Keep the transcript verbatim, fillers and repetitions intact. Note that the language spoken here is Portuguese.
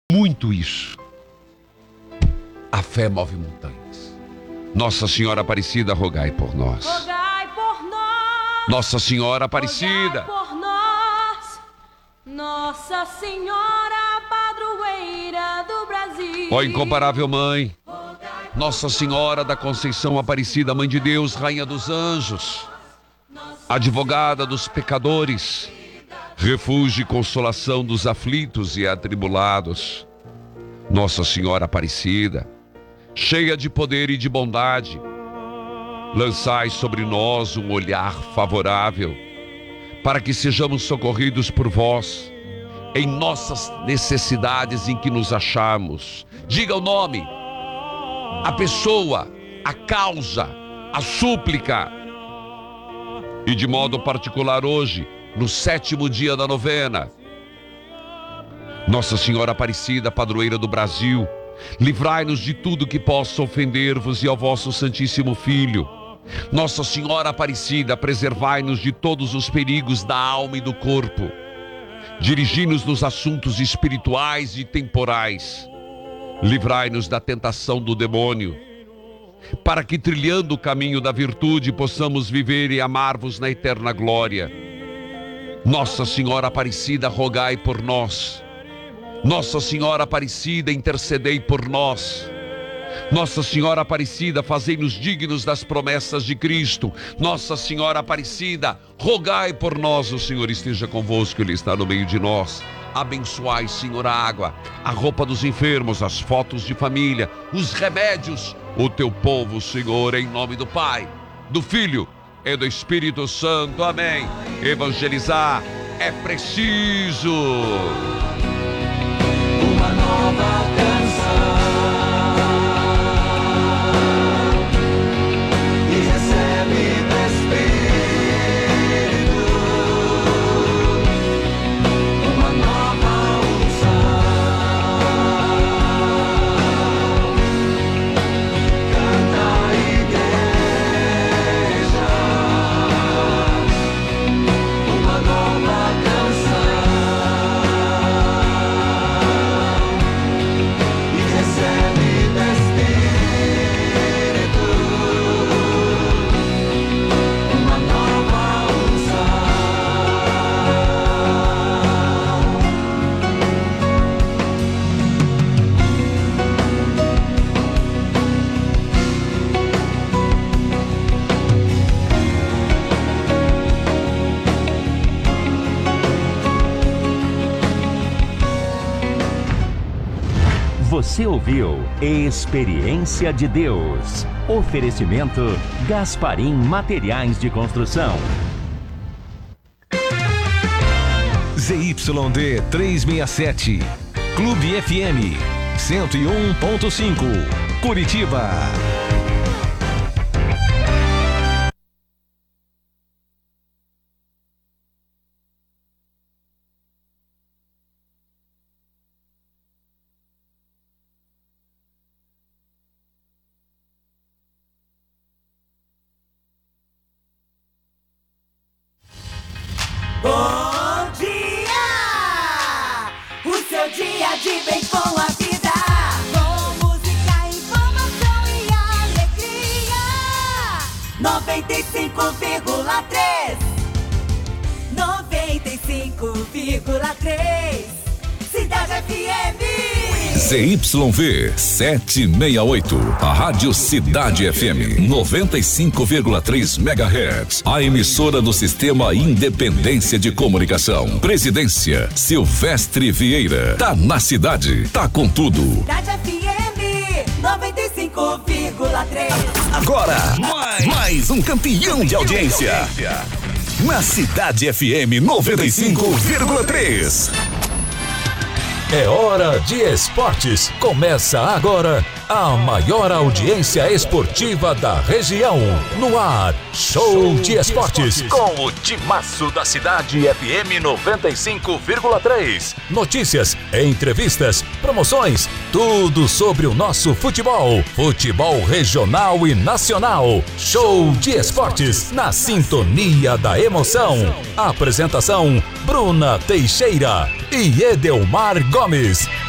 muito isso. A fé move montanhas. Nossa Senhora Aparecida, rogai por nós. Rogai por nós. Nossa Senhora Aparecida. Rogai por nós. Nossa Senhora Padroeira do Brasil. Ó incomparável Mãe, Nossa Senhora da Conceição Aparecida, Mãe de Deus, Rainha dos Anjos, advogada dos pecadores, refúgio e consolação dos aflitos e atribulados. Nossa Senhora Aparecida, cheia de poder e de bondade, lançai sobre nós um olhar favorável, para que sejamos socorridos por vós, em nossas necessidades em que nos achamos. Diga o nome, a pessoa, a causa, a súplica. E de modo particular hoje, no sétimo dia da novena, Nossa Senhora Aparecida, padroeira do Brasil, livrai-nos de tudo que possa ofender-vos e ao vosso Santíssimo Filho. Nossa Senhora Aparecida, preservai-nos de todos os perigos da alma e do corpo. Dirigi-nos nos assuntos espirituais e temporais. Livrai-nos da tentação do demônio, para que, trilhando o caminho da virtude, possamos viver e amar-vos na eterna glória. Nossa Senhora Aparecida, rogai por nós. Nossa Senhora Aparecida, intercedei por nós. Nossa Senhora Aparecida, fazei-nos dignos das promessas de Cristo. Nossa Senhora Aparecida, rogai por nós. O Senhor esteja convosco, Ele está no meio de nós. Abençoai, Senhor, a água, a roupa dos enfermos, as fotos de família, os remédios, o teu povo, Senhor, em nome do Pai, do Filho e do Espírito Santo. Amém. Evangelizar é preciso. Uma nova canção. Você ouviu Experiência de Deus. Oferecimento Gasparim Materiais de Construção. Z Y D trezentos e sessenta e sete, Clube F M cento e um ponto cinco, Curitiba. Bom dia! O seu dia de bem com a vida. Com música, informação e alegria. noventa e cinco vírgula três. noventa e cinco vírgula três. Cidade F M. Z Y V setecentos e sessenta e oito, a Rádio Cidade F M noventa e cinco vírgula três megahertz, a emissora do Sistema Independência de Comunicação. Presidência Silvestre Vieira. Tá na cidade, tá com tudo. Cidade F M noventa e cinco vírgula três. Agora, mais, mais um campeão de audiência. Na Cidade F M noventa e cinco vírgula três. É hora de esportes. Começa agora a maior audiência esportiva da região. No ar, Show de Esportes, com o timaço da Cidade F M noventa e cinco vírgula três. Notícias, entrevistas, promoções, tudo sobre o nosso futebol. Futebol regional e nacional. Show de Esportes, na sintonia da emoção. Apresentação, Bruna Teixeira e Edelmar Gomes.